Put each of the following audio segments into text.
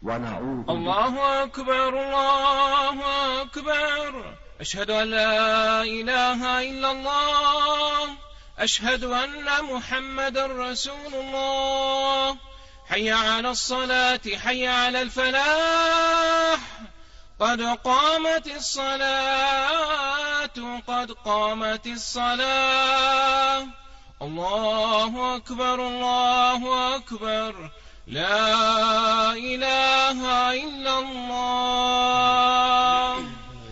ونعوذ الله أكبر الله أكبر. أشهد أن لا إله إلا الله. أشهد أن محمد رسول الله. حي على الصلاة حي على الفلاح. قد قامت الصلاة قد قامت الصلاة. الله أكبر الله أكبر. لا إله إلا الله.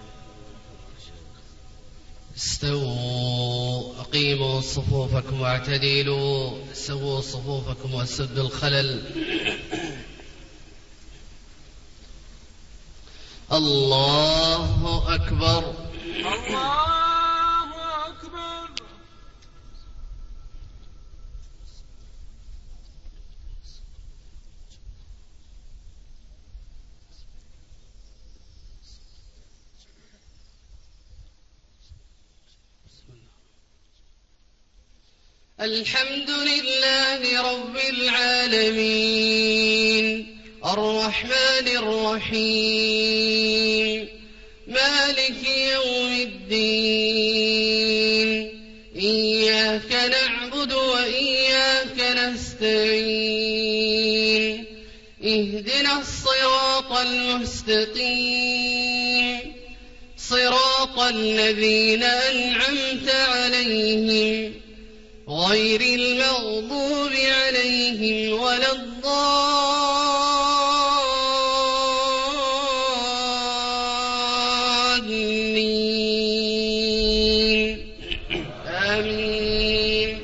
استووا أقيموا صفوفكم واعتدلوا. سووا صفوفكم وسدوا الخلل. الله أكبر الله أكبر. الحمد لله رب العالمين الرحمن الرحيم مالك يوم الدين. إياك نعبد وإياك نستعين. اهدنا الصراط المستقيم صراط الذين أنعمت عليهم غير المغضوب عليهم ولا الضالين. آمين.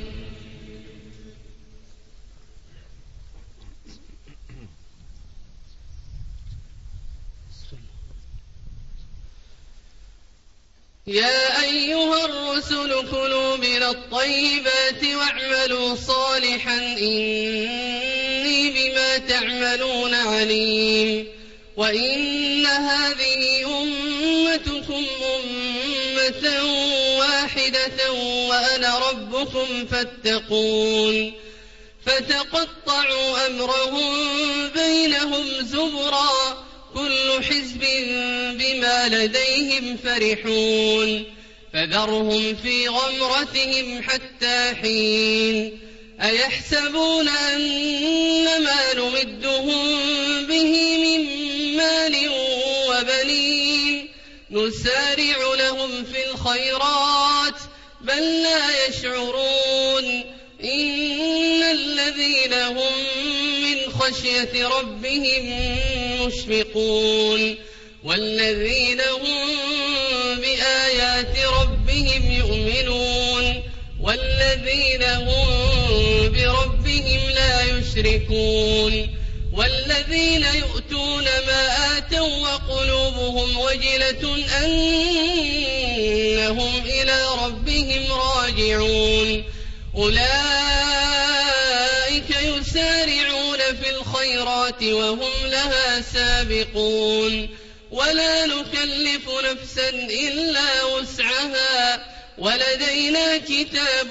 يا أيها الرسل كلوا من الطيبات واعملوا صالحا إني بما تعملون عليم. وإن هذه أمتكم أمة واحدة وأنا ربكم فاتقون. فتقطعوا أمرهم بينهم زبرا كل حزب بما لديهم فرحون. فذرهم في غمرتهم حتى حين. أيحسبون أن ما نمدهم به من مال وبنين نسارع لهم في الخيرات بل لا يشعرون. إن الذين هم من خشية ربهم مشفقون والذين هم بآيات ربهم يؤمنون والذين هم بربهم لا يشركون والذين يؤتون ما آتوا وقلوبهم وجلة أنهم إلى ربهم راجعون. أولئك يسارعون في الخيرات وهم لها سابقون. ولا نكلف نفسا إلا وسعها ولدينا كتاب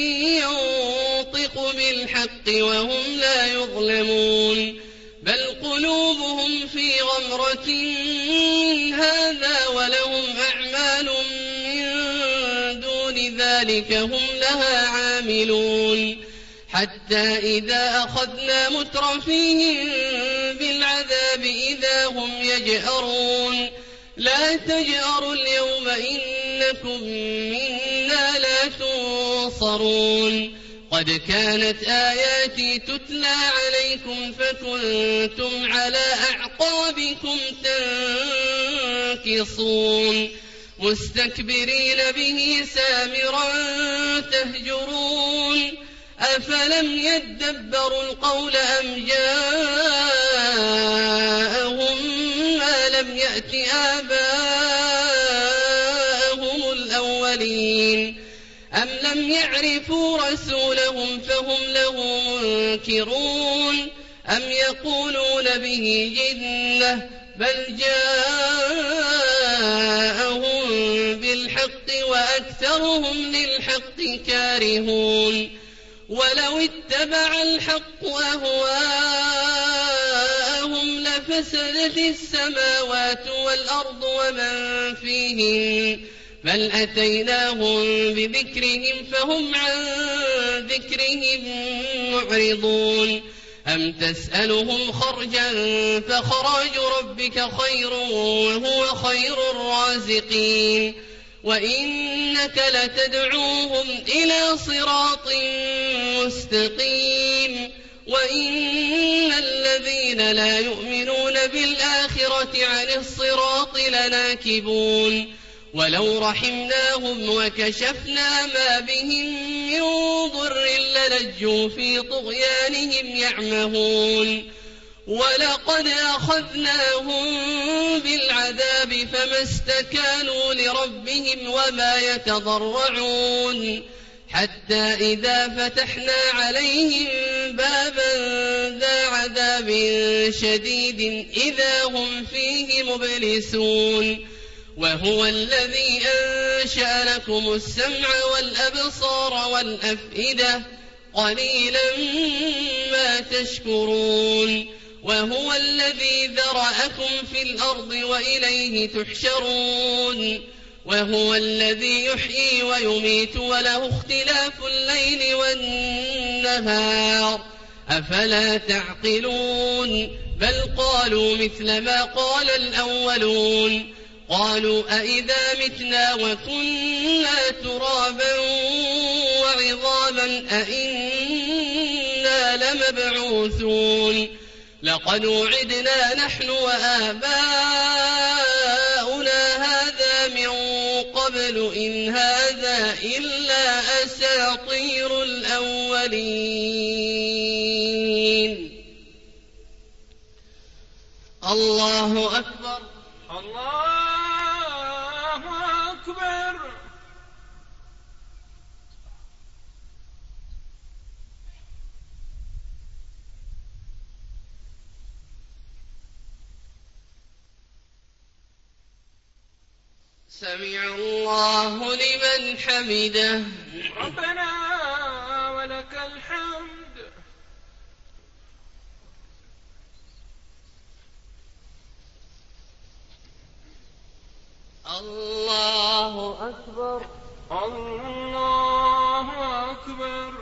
ينطق بالحق وهم لا يظلمون. بل قلوبهم في غمرة من هذا ولهم أعمال من دون ذلك هم لها عاملون. حتى إذا أخذنا مترفيهم بالعذاب إذا هم يجأرون. لا تجأروا اليوم إنكم منا لا تنصرون. قد كانت آياتي تتلى عليكم فكنتم على أعقابكم تنكصون. مستكبرين به سامرا تهجرون. أفلم يدبروا القول أم جاءهم ما لم يأت آباءهم الأولين. أم لم يعرفوا رسولهم فهم له منكرون. أم يقولون به جنة بل جاءهم بالحق وأكثرهم للحق كارهون. ولو اتبع الحق أهواءهم لفسدت السماوات والأرض ومن فيهن بل أتيناهم بذكرهم فهم عن ذكرهم معرضون أم تسألهم خرجا فخراج ربك خير وهو خير الرازقين وإنك لتدعوهم إلى صراط مستقيم وإن الذين لا يؤمنون بالآخرة عن الصراط لناكبون ولو رحمناهم وكشفنا ما بهم من ضر للجوا في طغيانهم يعمهون ولقد أخذناهم بالعذاب فما استكانوا لربهم وما يتضرعون حتى إذا فتحنا عليهم بابا ذا عذاب شديد إذا هم فيه مبلسون وهو الذي أنشأ لكم السمع والأبصار والأفئدة قليلا ما تشكرون وهو الذي ذرأكم في الأرض وإليه تحشرون وهو الذي يحيي ويميت وله اختلاف الليل والنهار أفلا تعقلون بل قالوا مثل ما قال الأولون قالوا أئذا متنا وكنا ترابا وعظاما أئنا لمبعوثون لقد وعدنا نحن وآباؤنا هذا من قبل إن هذا إلا أساطير الأولين. الله أكبر. الله أكبر. سمع الله لمن حمده. ربنا ولك الحمد. الله أكبر. الله أكبر.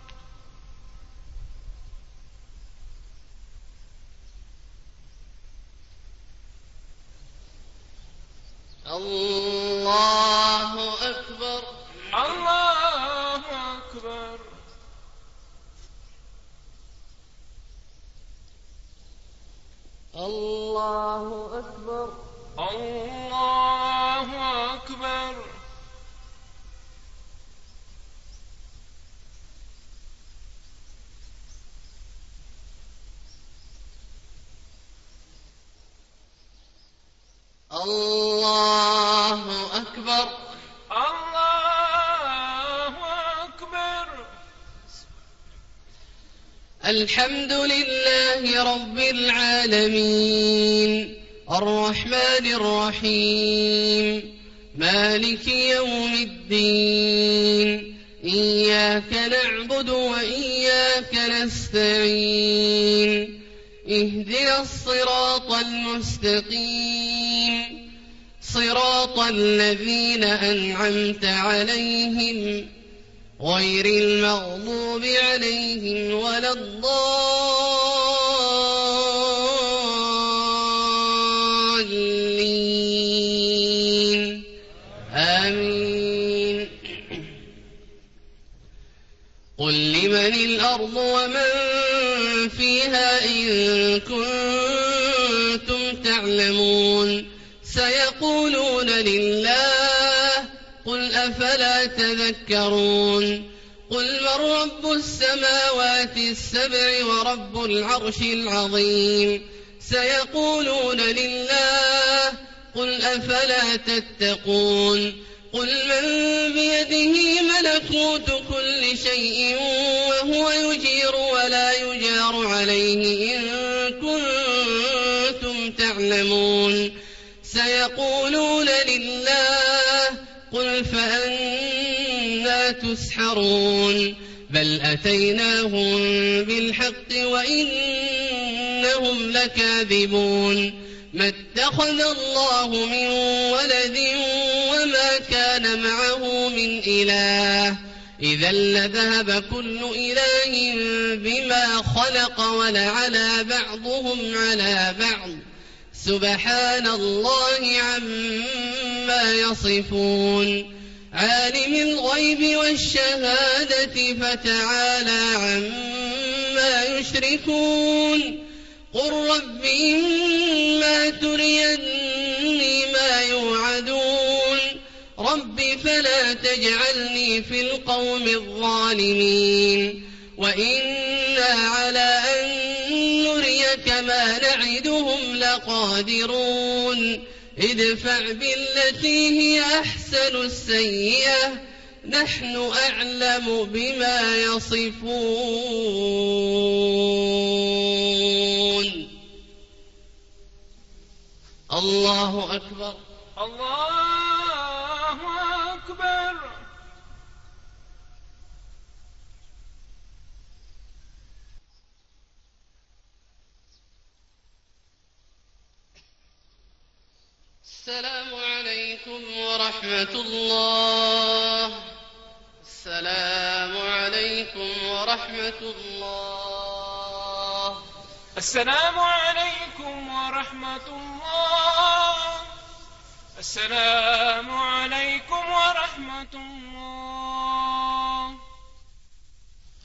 الله أكبر. الله أكبر. الله أكبر. الله أكبر. الله أكبر. الله أكبر. الحمد لله رب العالمين الرحمن الرحيم مالك يوم الدين إياك نعبد وإياك نستعين اهدنا الصراط المستقيم صراط الذين أنعمت عليهم غير المغضوب عليهم ولا الضالين آمين. قل لمن الأرض ومن فيها إن كنتم تعلمون سيقولون لله قل أفلا تذكرون قل من رب السماوات السبع ورب العرش العظيم سيقولون لله قل أفلا تتقون قل من بيده ملكوت كل شيء وهو يجير ولا يجار عليه إن كنتم تعلمون سيقولون لله قل فأنى تسحرون بل أتيناهم بالحق وإنهم إنهم لكاذبون ما اتخذ الله من ولد وما كان معه من إله إذا لذهب كل إله بما خلق ولعلى بعضهم على بعض سبحان الله عما يصفون عالم الغيب والشهادة فتعالى عما يشركون قل رب إما تريني ما يوعدون رب فلا تجعلني في القوم الظالمين وإنا على أن نريك ما نعدهم لقادرون ادفع بالتي هي أحسن السيئة نحن أعلم بما يصفون الله أكبر الله أكبر. السلام عليكم ورحمة الله. السلام عليكم ورحمة الله. السلام عليكم ورحمة الله. السلام عليكم ورحمة الله.